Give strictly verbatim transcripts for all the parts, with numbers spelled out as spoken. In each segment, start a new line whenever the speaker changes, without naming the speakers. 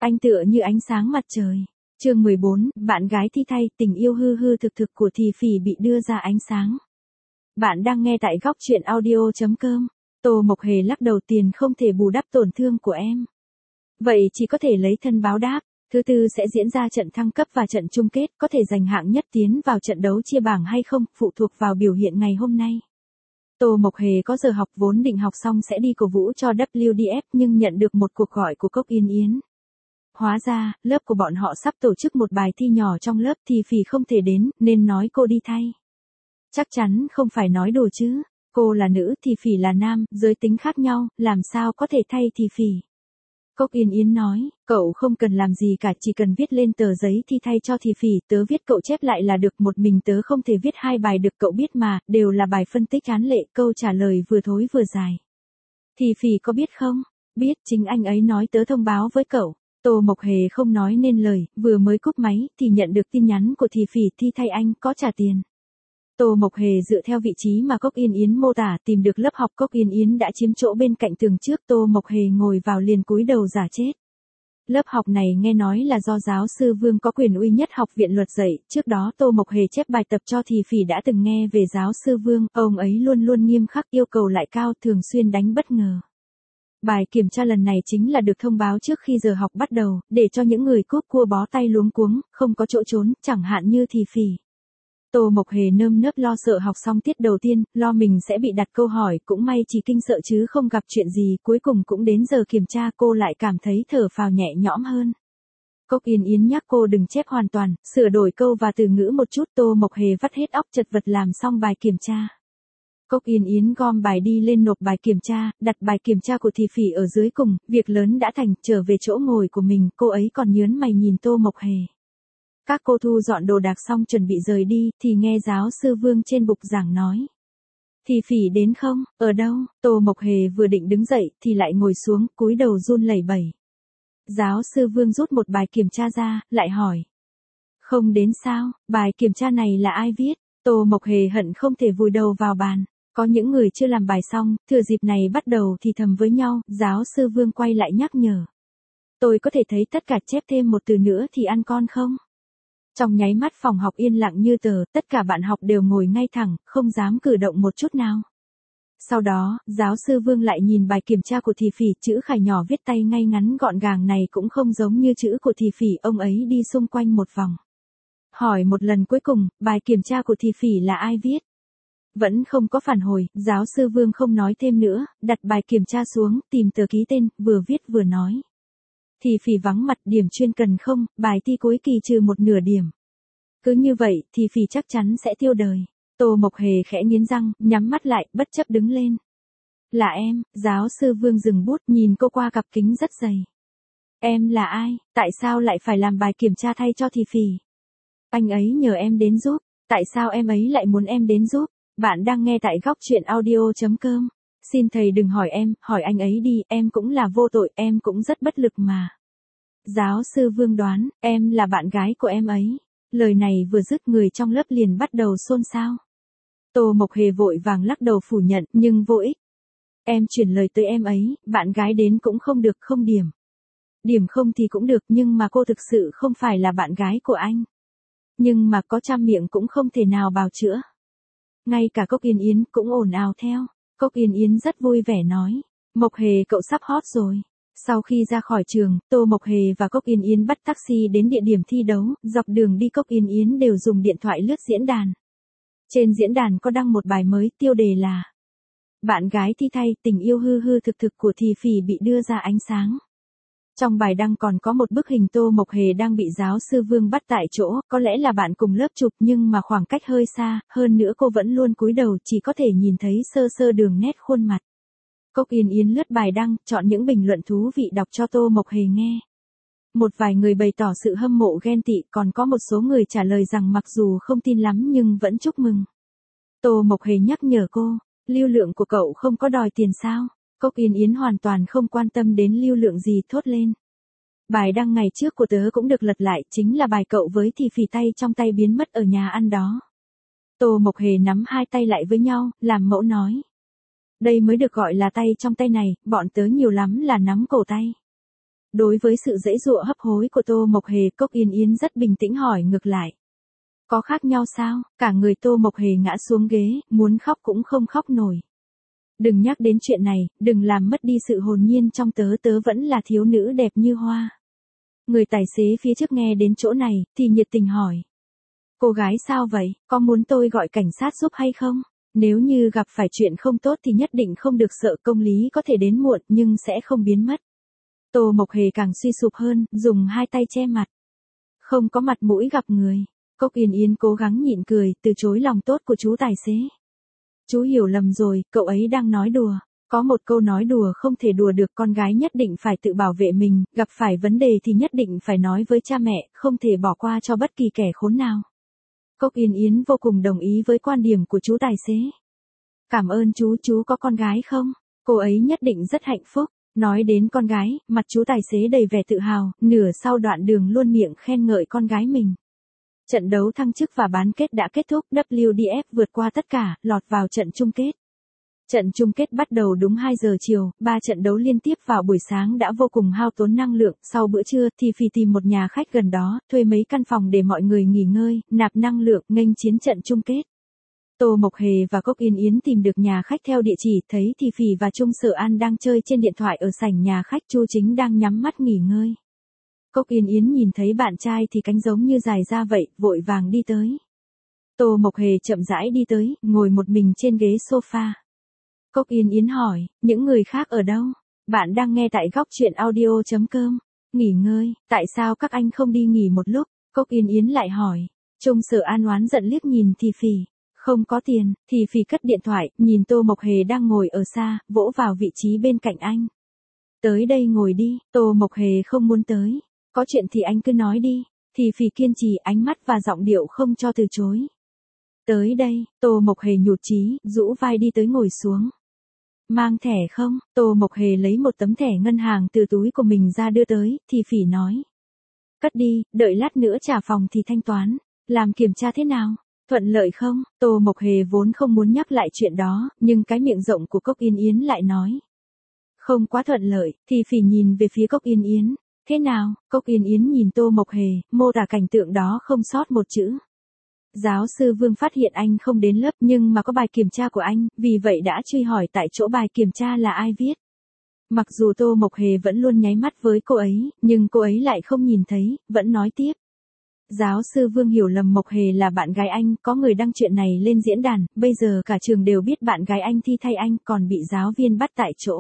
Anh tựa như ánh sáng mặt trời. Chương mười bốn, bạn gái thi thay, tình yêu hư hư thực thực của Thì Phỉ bị đưa ra ánh sáng. Bạn đang nghe tại góc truyện audio chấm com. Tô Mộc Hề lắc đầu, tiền không thể bù đắp tổn thương của em. Vậy chỉ có thể lấy thân báo đáp. Thứ tư sẽ diễn ra trận thăng cấp và trận chung kết, có thể giành hạng nhất tiến vào trận đấu chia bảng hay không, phụ thuộc vào biểu hiện ngày hôm nay. Tô Mộc Hề có giờ học, vốn định học xong sẽ đi cổ vũ cho vê kép đê ép nhưng nhận được một cuộc gọi của Cốc Yên Yến. Hóa ra, lớp của bọn họ sắp tổ chức một bài thi nhỏ trong lớp, Thì Phỉ không thể đến, nên nói cô đi thay. Chắc chắn không phải nói đùa chứ, cô là nữ, Thì Phỉ là nam, giới tính khác nhau, làm sao có thể thay Thì Phỉ. Cốc Yên Yến nói, cậu không cần làm gì cả, chỉ cần viết lên tờ giấy thi thay cho Thì Phỉ, tớ viết cậu chép lại là được, một mình tớ không thể viết hai bài được, cậu biết mà, đều là bài phân tích án lệ, câu trả lời vừa thối vừa dài. Thì Phỉ có biết không? Biết, chính anh ấy nói tớ thông báo với cậu. Tô Mộc Hề không nói nên lời, vừa mới cúp máy, thì nhận được tin nhắn của Thì Phỉ, thi thay anh, có trả tiền. Tô Mộc Hề dựa theo vị trí mà Cốc Yên Yến mô tả, tìm được lớp học. Cốc Yên Yến đã chiếm chỗ bên cạnh tường trước, Tô Mộc Hề ngồi vào liền cúi đầu giả chết. Lớp học này nghe nói là do giáo sư Vương có quyền uy nhất học viện luật dạy, trước đó Tô Mộc Hề chép bài tập cho Thì Phỉ đã từng nghe về giáo sư Vương, ông ấy luôn luôn nghiêm khắc, yêu cầu lại cao, thường xuyên đánh bất ngờ. Bài kiểm tra lần này chính là được thông báo trước khi giờ học bắt đầu, để cho những người cúp cua bó tay luống cuống, không có chỗ trốn, chẳng hạn như Thì Phỉ. Tô Mộc Hề nơm nớp lo sợ học xong tiết đầu tiên, lo mình sẽ bị đặt câu hỏi, cũng may chỉ kinh sợ chứ không gặp chuyện gì, cuối cùng cũng đến giờ kiểm tra, cô lại cảm thấy thở phào nhẹ nhõm hơn. Cốc Yên Yến nhắc cô đừng chép hoàn toàn, sửa đổi câu và từ ngữ một chút. Tô Mộc Hề vắt hết óc chật vật làm xong bài kiểm tra. Cốc Yên Yến gom bài đi lên nộp bài kiểm tra, đặt bài kiểm tra của Thì Phỉ ở dưới cùng, việc lớn đã thành, trở về chỗ ngồi của mình, cô ấy còn nhớn mày nhìn Tô Mộc Hề. Các cô thu dọn đồ đạc xong chuẩn bị rời đi, thì nghe giáo sư Vương trên bục giảng nói. Thì Phỉ đến không? Ở đâu? Tô Mộc Hề vừa định đứng dậy, thì lại ngồi xuống, cúi đầu run lẩy bẩy. Giáo sư Vương rút một bài kiểm tra ra, lại hỏi. Không đến sao? Bài kiểm tra này là ai viết? Tô Mộc Hề hận không thể vùi đầu vào bàn. Có những người chưa làm bài xong, thừa dịp này bắt đầu thì thầm với nhau, giáo sư Vương quay lại nhắc nhở. Tôi có thể thấy tất cả chép thêm một từ nữa thì ăn con không? Trong nháy mắt phòng học yên lặng như tờ, tất cả bạn học đều ngồi ngay thẳng, không dám cử động một chút nào. Sau đó, giáo sư Vương lại nhìn bài kiểm tra của Thì Phỉ, chữ khải nhỏ viết tay ngay ngắn gọn gàng này cũng không giống như chữ của Thì Phỉ, ông ấy đi xung quanh một vòng. Hỏi một lần cuối cùng, bài kiểm tra của Thì Phỉ là ai viết? Vẫn không có phản hồi, giáo sư Vương không nói thêm nữa, đặt bài kiểm tra xuống, tìm tờ ký tên, vừa viết vừa nói. Thì Phỉ vắng mặt, điểm chuyên cần không, bài thi cuối kỳ trừ một nửa điểm. Cứ như vậy, Thì Phỉ chắc chắn sẽ tiêu đời. Tô Mộc Hề khẽ nghiến răng, nhắm mắt lại, bất chấp đứng lên. Là em, giáo sư Vương dừng bút, nhìn cô qua cặp kính rất dày. Em là ai, tại sao lại phải làm bài kiểm tra thay cho Thì Phỉ? Anh ấy nhờ em đến giúp, tại sao em ấy lại muốn em đến giúp? Bạn đang nghe tại góc truyện audio chấm com. Xin thầy đừng hỏi em, hỏi anh ấy đi, em cũng là vô tội, em cũng rất bất lực mà. Giáo sư Vương đoán, em là bạn gái của em ấy. Lời này vừa dứt, người trong lớp liền bắt đầu xôn xao. Tô Mộc Hề vội vàng lắc đầu phủ nhận, nhưng vô ích. Em chuyển lời tới em ấy, bạn gái đến cũng không được, không điểm. Điểm không thì cũng được, nhưng mà cô thực sự không phải là bạn gái của anh. Nhưng mà có trăm miệng cũng không thể nào bào chữa. Ngay cả Cốc Yên Yến cũng ồn ào theo. Cốc Yên Yến rất vui vẻ nói. Mộc Hề cậu sắp hot rồi. Sau khi ra khỏi trường, Tô Mộc Hề và Cốc Yên Yến bắt taxi đến địa điểm thi đấu, dọc đường đi Cốc Yên Yến đều dùng điện thoại lướt diễn đàn. Trên diễn đàn có đăng một bài mới, tiêu đề là Bạn gái thi thay, tình yêu hư hư thực thực của Thì Phỉ bị đưa ra ánh sáng. Trong bài đăng còn có một bức hình Tô Mộc Hề đang bị giáo sư Vương bắt tại chỗ, có lẽ là bạn cùng lớp chụp nhưng mà khoảng cách hơi xa, hơn nữa cô vẫn luôn cúi đầu, chỉ có thể nhìn thấy sơ sơ đường nét khuôn mặt. Cốc Yên Yến lướt bài đăng, chọn những bình luận thú vị đọc cho Tô Mộc Hề nghe. Một vài người bày tỏ sự hâm mộ ghen tị, còn có một số người trả lời rằng mặc dù không tin lắm nhưng vẫn chúc mừng. Tô Mộc Hề nhắc nhở cô, lưu lượng của cậu không có đòi tiền sao? Cốc Yên Yến hoàn toàn không quan tâm đến lưu lượng gì, thốt lên. Bài đăng ngày trước của tớ cũng được lật lại, chính là bài cậu với Thì Phỉ tay trong tay biến mất ở nhà ăn đó. Tô Mộc Hề nắm hai tay lại với nhau, làm mẫu nói. Đây mới được gọi là tay trong tay này, bọn tớ nhiều lắm là nắm cổ tay. Đối với sự giãy giụa hấp hối của Tô Mộc Hề, Cốc Yên Yến rất bình tĩnh hỏi ngược lại. Có khác nhau sao? Cả người Tô Mộc Hề ngã xuống ghế, muốn khóc cũng không khóc nổi. Đừng nhắc đến chuyện này, đừng làm mất đi sự hồn nhiên trong tớ, tớ vẫn là thiếu nữ đẹp như hoa. Người tài xế phía trước nghe đến chỗ này, thì nhiệt tình hỏi. Cô gái sao vậy, có muốn tôi gọi cảnh sát giúp hay không? Nếu như gặp phải chuyện không tốt thì nhất định không được sợ, công lý có thể đến muộn nhưng sẽ không biến mất. Tô Mộc Hề càng suy sụp hơn, dùng hai tay che mặt. Không có mặt mũi gặp người. Cốc Yên Yến cố gắng nhịn cười, từ chối lòng tốt của chú tài xế. Chú hiểu lầm rồi, cậu ấy đang nói đùa. Có một câu nói đùa không thể đùa được, con gái nhất định phải tự bảo vệ mình, gặp phải vấn đề thì nhất định phải nói với cha mẹ, không thể bỏ qua cho bất kỳ kẻ khốn nào. Cốc Yên Yến vô cùng đồng ý với quan điểm của chú tài xế. Cảm ơn chú, chú có con gái không? Cô ấy nhất định rất hạnh phúc. Nói đến con gái, mặt chú tài xế đầy vẻ tự hào, nửa sau đoạn đường luôn miệng khen ngợi con gái mình. Trận đấu thăng chức và bán kết đã kết thúc, W D F vượt qua tất cả, lọt vào trận chung kết. Trận chung kết bắt đầu đúng hai giờ chiều, ba trận đấu liên tiếp vào buổi sáng đã vô cùng hao tốn năng lượng, sau bữa trưa thì Phì tìm một nhà khách gần đó, thuê mấy căn phòng để mọi người nghỉ ngơi, nạp năng lượng, nghênh chiến trận chung kết. Tô Mộc Hề và Cốc Yên Yến tìm được nhà khách theo địa chỉ, thấy thì Phì và Trung Sở An đang chơi trên điện thoại ở sảnh nhà khách, Chu Chính đang nhắm mắt nghỉ ngơi. Cốc Yên Yến nhìn thấy bạn trai thì cánh giống như dài ra vậy, vội vàng đi tới. Tô Mộc Hề chậm rãi đi tới, ngồi một mình trên ghế sofa. Cốc Yên Yến hỏi, những người khác ở đâu? Bạn đang nghe tại góc truyện audio chấm com. Nghỉ ngơi, tại sao các anh không đi nghỉ một lúc? Cốc Yên Yến lại hỏi. Trung Sở An oán giận liếc nhìn thì Phì. Không có tiền, thì Phì cất điện thoại, nhìn Tô Mộc Hề đang ngồi ở xa, vỗ vào vị trí bên cạnh anh. Tới đây ngồi đi, Tô Mộc Hề không muốn tới. Có chuyện thì anh cứ nói đi. Thì Phì kiên trì, ánh mắt và giọng điệu không cho từ chối. Tới đây, Tô Mộc Hề nhụt chí, rũ vai đi tới ngồi xuống. Mang thẻ không? Tô Mộc Hề lấy một tấm thẻ ngân hàng từ túi của mình ra đưa tới, thì Phì nói. Cất đi, đợi lát nữa trả phòng thì thanh toán. Làm kiểm tra thế nào? Thuận lợi không? Tô Mộc Hề vốn không muốn nhắc lại chuyện đó, nhưng cái miệng rộng của Cốc Yên Yến lại nói. Không quá thuận lợi, thì Phì nhìn về phía Cốc Yên Yến. Thế nào? Cốc Yên Yến nhìn Tô Mộc Hề, mô tả cảnh tượng đó không sót một chữ. Giáo sư Vương phát hiện anh không đến lớp nhưng mà có bài kiểm tra của anh, vì vậy đã truy hỏi tại chỗ bài kiểm tra là ai viết. Mặc dù Tô Mộc Hề vẫn luôn nháy mắt với cô ấy, nhưng cô ấy lại không nhìn thấy, vẫn nói tiếp. Giáo sư Vương hiểu lầm Mộc Hề là bạn gái anh, có người đăng chuyện này lên diễn đàn, bây giờ cả trường đều biết bạn gái anh thi thay anh, còn bị giáo viên bắt tại chỗ.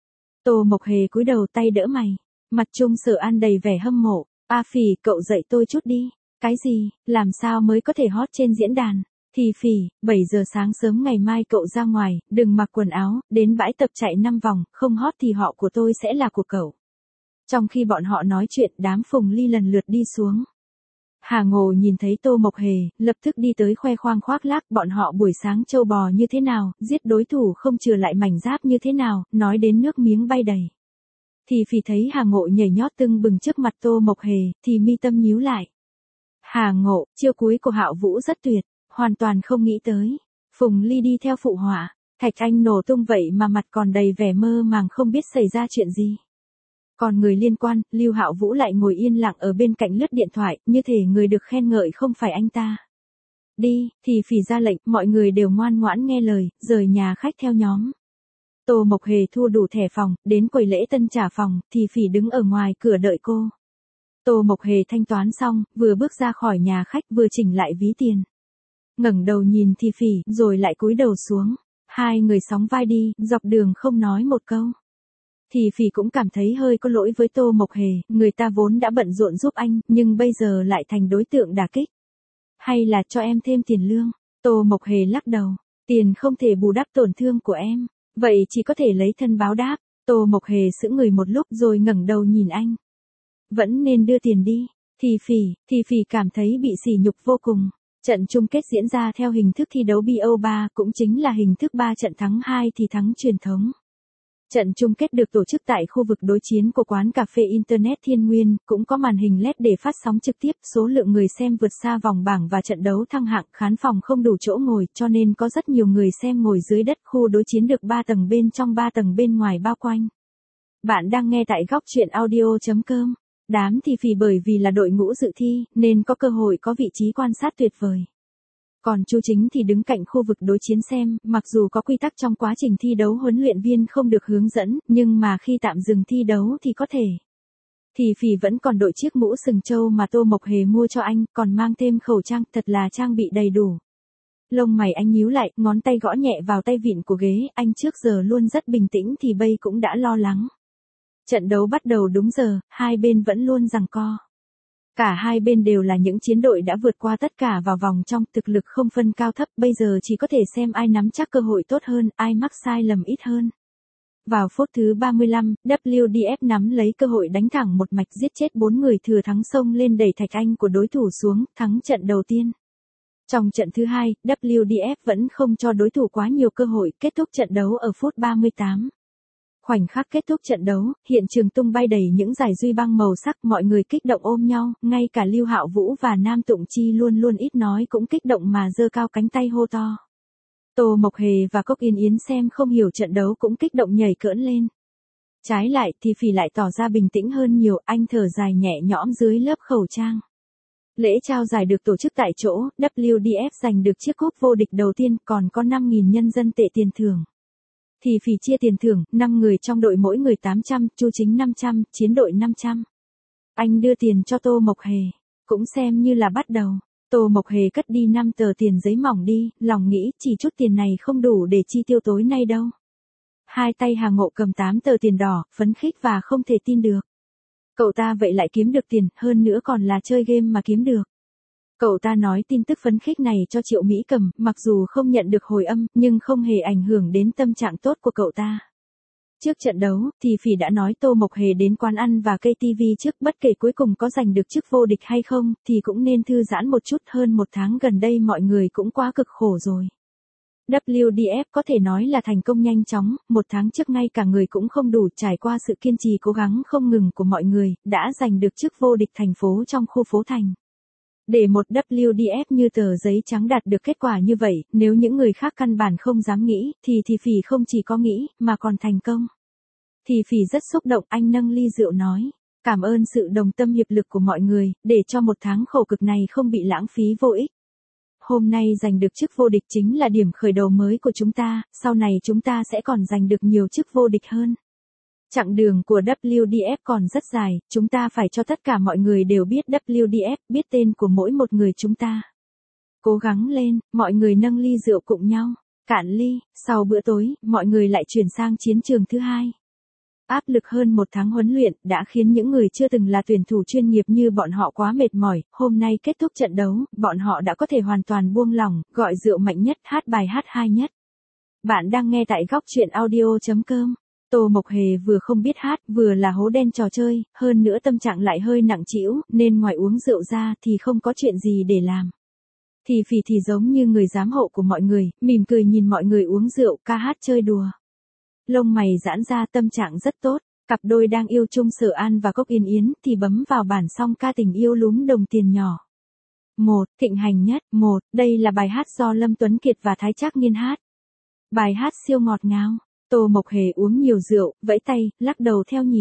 Tô Mộc Hề cúi đầu tay đỡ mày, mặt Trung Sở An đầy vẻ hâm mộ. A Phì, cậu dạy tôi chút đi. Cái gì, làm sao mới có thể hot trên diễn đàn? Thì Phì, bảy giờ sáng sớm ngày mai cậu ra ngoài, đừng mặc quần áo, đến bãi tập chạy năm vòng, không hot thì họ của tôi sẽ là của cậu. Trong khi bọn họ nói chuyện, đám Phùng Ly lần lượt đi xuống. Hà Ngộ nhìn thấy Tô Mộc Hề, lập tức đi tới khoe khoang khoác lác, bọn họ buổi sáng trâu bò như thế nào, giết đối thủ không chừa lại mảnh giáp như thế nào, nói đến nước miếng bay đầy. Thì Phì thấy Hà Ngộ nhảy nhót tưng bừng trước mặt Tô Mộc Hề, thì mi tâm nhíu lại. Hà Ngộ, chiêu cuối của Hạo Vũ rất tuyệt, hoàn toàn không nghĩ tới. Phùng Ly đi theo phụ họa, Thạch Anh nổ tung vậy mà mặt còn đầy vẻ mơ màng không biết xảy ra chuyện gì. Còn người liên quan, Lưu Hạo Vũ lại ngồi yên lặng ở bên cạnh lướt điện thoại, như thể người được khen ngợi không phải anh ta. Đi, thì Phì ra lệnh, mọi người đều ngoan ngoãn nghe lời, rời nhà khách theo nhóm. Tô Mộc Hề thua đủ thẻ phòng, đến quầy lễ tân trả phòng, thì Phì đứng ở ngoài cửa đợi cô. Tô Mộc Hề thanh toán xong, vừa bước ra khỏi nhà khách vừa chỉnh lại ví tiền. Ngẩng đầu nhìn thì Phì, rồi lại cúi đầu xuống. Hai người sóng vai đi, dọc đường không nói một câu. Thì Phì cũng cảm thấy hơi có lỗi với Tô Mộc Hề, người ta vốn đã bận rộn giúp anh, nhưng bây giờ lại thành đối tượng đả kích. Hay là cho em thêm tiền lương? Tô Mộc Hề lắc đầu. Tiền không thể bù đắp tổn thương của em. Vậy chỉ có thể lấy thân báo đáp. Tô Mộc Hề sững người một lúc rồi ngẩng đầu nhìn anh. Vẫn nên đưa tiền đi. Thì Phì, thì Phì cảm thấy bị sỉ nhục vô cùng. Trận chung kết diễn ra theo hình thức thi đấu bê o ba, cũng chính là hình thức ba trận thắng hai thì thắng truyền thống. Trận chung kết được tổ chức tại khu vực đối chiến của quán cà phê Internet Thiên Nguyên, cũng có màn hình led để phát sóng trực tiếp, số lượng người xem vượt xa vòng bảng và trận đấu thăng hạng, khán phòng không đủ chỗ ngồi, cho nên có rất nhiều người xem ngồi dưới đất, khu đối chiến được ba tầng bên trong ba tầng bên ngoài bao quanh. Bạn đang nghe tại góc chuyện audio chấm com. Đám thị phỉ bởi vì là đội ngũ dự thi, nên có cơ hội có vị trí quan sát tuyệt vời. Còn Chu Chính thì đứng cạnh khu vực đối chiến xem, mặc dù có quy tắc trong quá trình thi đấu huấn luyện viên không được hướng dẫn, nhưng mà khi tạm dừng thi đấu thì có thể. Thị phỉ vẫn còn đội chiếc mũ sừng trâu mà Tô Mộc Hề mua cho anh, còn mang thêm khẩu trang, thật là trang bị đầy đủ. Lông mày anh nhíu lại, ngón tay gõ nhẹ vào tay vịn của ghế, anh trước giờ luôn rất bình tĩnh thì bây cũng đã lo lắng. Trận đấu bắt đầu đúng giờ, hai bên vẫn luôn giằng co. Cả hai bên đều là những chiến đội đã vượt qua tất cả vào vòng trong, thực lực không phân cao thấp, bây giờ chỉ có thể xem ai nắm chắc cơ hội tốt hơn, ai mắc sai lầm ít hơn. Vào phút thứ ba mươi lăm, W D F nắm lấy cơ hội đánh thẳng một mạch giết chết bốn người thừa thắng xông lên đẩy Thạch Anh của đối thủ xuống, thắng trận đầu tiên. Trong trận thứ hai, W D F vẫn không cho đối thủ quá nhiều cơ hội, kết thúc trận đấu ở phút ba mươi tám. Khoảnh khắc kết thúc trận đấu, hiện trường tung bay đầy những dải duy băng màu sắc, mọi người kích động ôm nhau, ngay cả Lưu Hạo Vũ và Nam Tụng Chi luôn luôn ít nói cũng kích động mà giơ cao cánh tay hô to. Tô Mộc Hề và Cốc Yên Yến xem không hiểu trận đấu cũng kích động nhảy cỡn lên. Trái lại thì Phỉ lại tỏ ra bình tĩnh hơn nhiều, anh thở dài nhẹ nhõm dưới lớp khẩu trang. Lễ trao giải được tổ chức tại chỗ, W D F giành được chiếc cúp vô địch đầu tiên, còn có năm nghìn nhân dân tệ tiền thưởng. Thì Phỉ chia tiền thưởng, năm người trong đội mỗi người tám trăm, Chu Chính năm trăm, chiến đội năm trăm. Anh đưa tiền cho Tô Mộc Hề, cũng xem như là bắt đầu. Tô Mộc Hề cất đi năm tờ tiền giấy mỏng đi, lòng nghĩ chỉ chút tiền này không đủ để chi tiêu tối nay đâu. Hai tay Hà Ngộ cầm tám tờ tiền đỏ, phấn khích và không thể tin được. Cậu ta vậy lại kiếm được tiền, hơn nữa còn là chơi game mà kiếm được. Cậu ta nói tin tức phấn khích này cho Triệu Mỹ Cầm, mặc dù không nhận được hồi âm, nhưng không hề ảnh hưởng đến tâm trạng tốt của cậu ta. Trước trận đấu, thì Phỉ đã nói Tô Mộc Hề đến quán ăn và cây tivi trước, bất kể cuối cùng có giành được chức vô địch hay không, thì cũng nên thư giãn một chút, hơn một tháng gần đây mọi người cũng quá cực khổ rồi. W D F có thể nói là thành công nhanh chóng, một tháng trước ngay cả người cũng không đủ, trải qua sự kiên trì cố gắng không ngừng của mọi người, đã giành được chức vô địch thành phố trong khu phố thành. Để một W D F như tờ giấy trắng đạt được kết quả như vậy, nếu những người khác căn bản không dám nghĩ, thì thì Phỉ không chỉ có nghĩ, mà còn thành công. Thì Phỉ rất xúc động, anh nâng ly rượu nói, cảm ơn sự đồng tâm hiệp lực của mọi người, để cho một tháng khổ cực này không bị lãng phí vô ích. Hôm nay giành được chức vô địch chính là điểm khởi đầu mới của chúng ta, sau này chúng ta sẽ còn giành được nhiều chức vô địch hơn. Chặng đường của W D F còn rất dài, chúng ta phải cho tất cả mọi người đều biết W D F, biết tên của mỗi một người chúng ta. Cố gắng lên, mọi người nâng ly rượu cùng nhau, cạn ly, sau bữa tối, mọi người lại chuyển sang chiến trường thứ hai. Áp lực hơn một tháng huấn luyện, đã khiến những người chưa từng là tuyển thủ chuyên nghiệp như bọn họ quá mệt mỏi, hôm nay kết thúc trận đấu, bọn họ đã có thể hoàn toàn buông lỏng, gọi rượu mạnh nhất, hát bài hát hay nhất. Bạn đang nghe tại góc chuyện audio chấm com. Tô Mộc Hề vừa không biết hát, vừa là hố đen trò chơi, hơn nữa tâm trạng lại hơi nặng trĩu, nên ngoài uống rượu ra thì không có chuyện gì để làm. Thì Phỉ thì giống như người giám hộ của mọi người, mỉm cười nhìn mọi người uống rượu, ca hát chơi đùa. Lông mày giãn ra, tâm trạng rất tốt, cặp đôi đang yêu chung Sở An và Cốc Yên Yến thì bấm vào bản song ca tình yêu lúm đồng tiền nhỏ. Một, thịnh hành nhất, một, đây là bài hát do Lâm Tuấn Kiệt và Thái Trác Nghiên hát. Bài hát siêu ngọt ngào. Tô Mộc Hề uống nhiều rượu, vẫy tay, lắc đầu theo nhịp.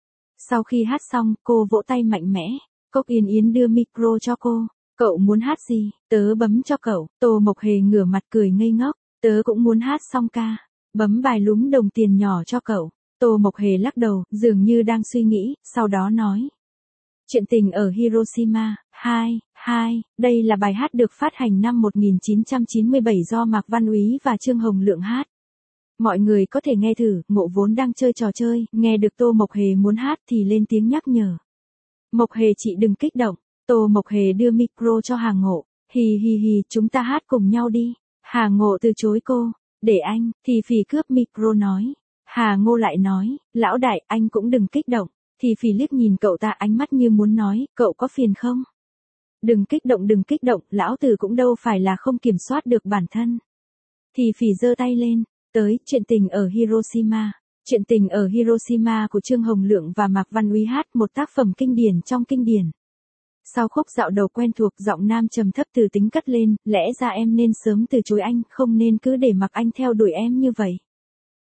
Sau khi hát xong, cô vỗ tay mạnh mẽ. Cốc Yên Yến đưa micro cho cô. Cậu muốn hát gì? Tớ bấm cho cậu. Tô Mộc Hề ngửa mặt cười ngây ngốc. Tớ cũng muốn hát song ca. Bấm bài lúm đồng tiền nhỏ cho cậu. Tô Mộc Hề lắc đầu, dường như đang suy nghĩ, sau đó nói. Chuyện tình ở Hiroshima, hai, hai, đây là bài hát được phát hành năm một nghìn chín trăm chín mươi bảy do Mạc Văn Úy và Trương Hồng Lượng hát. Mọi người có thể nghe thử, Ngộ vốn đang chơi trò chơi, nghe được Tô Mộc Hề muốn hát thì lên tiếng nhắc nhở. Mộc Hề chị đừng kích động. Tô Mộc Hề đưa micro cho Hà Ngộ. Hì hì hì, chúng ta hát cùng nhau đi. Hà Ngộ từ chối cô. Để anh, thì Phỉ cướp micro nói. Hà Ngộ lại nói, lão đại, anh cũng đừng kích động. Thì Phỉ liếc nhìn cậu ta, ánh mắt như muốn nói, cậu có phiền không? Đừng kích động, đừng kích động, lão tử cũng đâu phải là không kiểm soát được bản thân. Thì Phỉ giơ tay lên. Tới, chuyện tình ở Hiroshima. Chuyện tình ở Hiroshima của Trương Hồng Lượng và Mạc Văn Úy hát, một tác phẩm kinh điển trong kinh điển. Sau khúc dạo đầu quen thuộc, giọng nam trầm thấp từ tính cất lên, lẽ ra em nên sớm từ chối anh, không nên cứ để mặc anh theo đuổi em như vậy.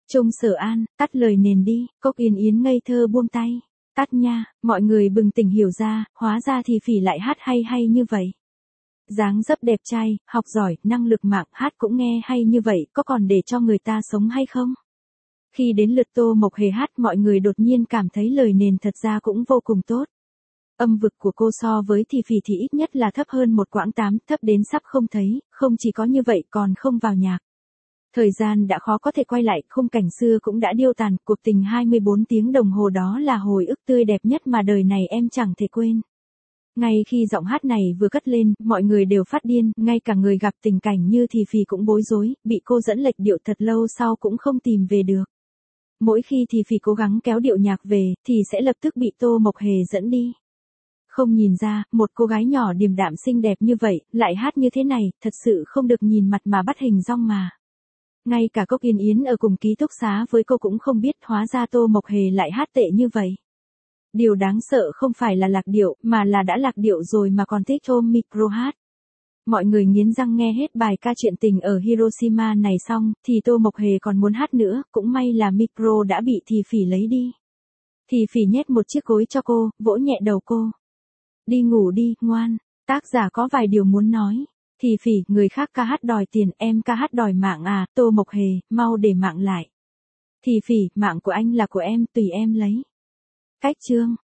Trung Sở An, tắt lời nền đi, Cốc Yên Yến ngây thơ buông tay. Tắt nha, mọi người bừng tỉnh hiểu ra, hóa ra thì phỉ lại hát hay hay như vậy. Dáng dấp đẹp trai, học giỏi, năng lực mạng hát cũng nghe hay như vậy, có còn để cho người ta sống hay không? Khi đến lượt Tô Mộc Hề hát mọi người đột nhiên cảm thấy lời nền thật ra cũng vô cùng tốt. Âm vực của cô so với thì phỉ thì ít nhất là thấp hơn một quãng tám, thấp đến sắp không thấy, không chỉ có như vậy còn không vào nhạc. Thời gian đã khó có thể quay lại, khung cảnh xưa cũng đã điêu tàn, cuộc tình hai mươi bốn tiếng đồng hồ đó là hồi ức tươi đẹp nhất mà đời này em chẳng thể quên. Ngay khi giọng hát này vừa cất lên, mọi người đều phát điên, ngay cả người gặp tình cảnh như thì phỉ cũng bối rối, bị cô dẫn lệch điệu thật lâu sau cũng không tìm về được. Mỗi khi thì phỉ cố gắng kéo điệu nhạc về, thì sẽ lập tức bị Tô Mộc Hề dẫn đi. Không nhìn ra, một cô gái nhỏ điềm đạm xinh đẹp như vậy, lại hát như thế này, thật sự không được nhìn mặt mà bắt hình dong mà. Ngay cả Cốc Yên Yến ở cùng ký túc xá với cô cũng không biết hóa ra Tô Mộc Hề lại hát tệ như vậy. Điều đáng sợ không phải là lạc điệu, mà là đã lạc điệu rồi mà còn thích ôm micro hát. Mọi người nghiến răng nghe hết bài ca chuyện tình ở Hiroshima này xong, thì Tô Mộc Hề còn muốn hát nữa, cũng may là micro đã bị thì phỉ lấy đi. Thì phỉ nhét một chiếc gối cho cô, vỗ nhẹ đầu cô. Đi ngủ đi, ngoan, tác giả có vài điều muốn nói. Thì phỉ, người khác ca hát đòi tiền, em ca hát đòi mạng à, Tô Mộc Hề, mau để mạng lại. Thì phỉ, mạng của anh là của em, tùy em lấy. Cách chương.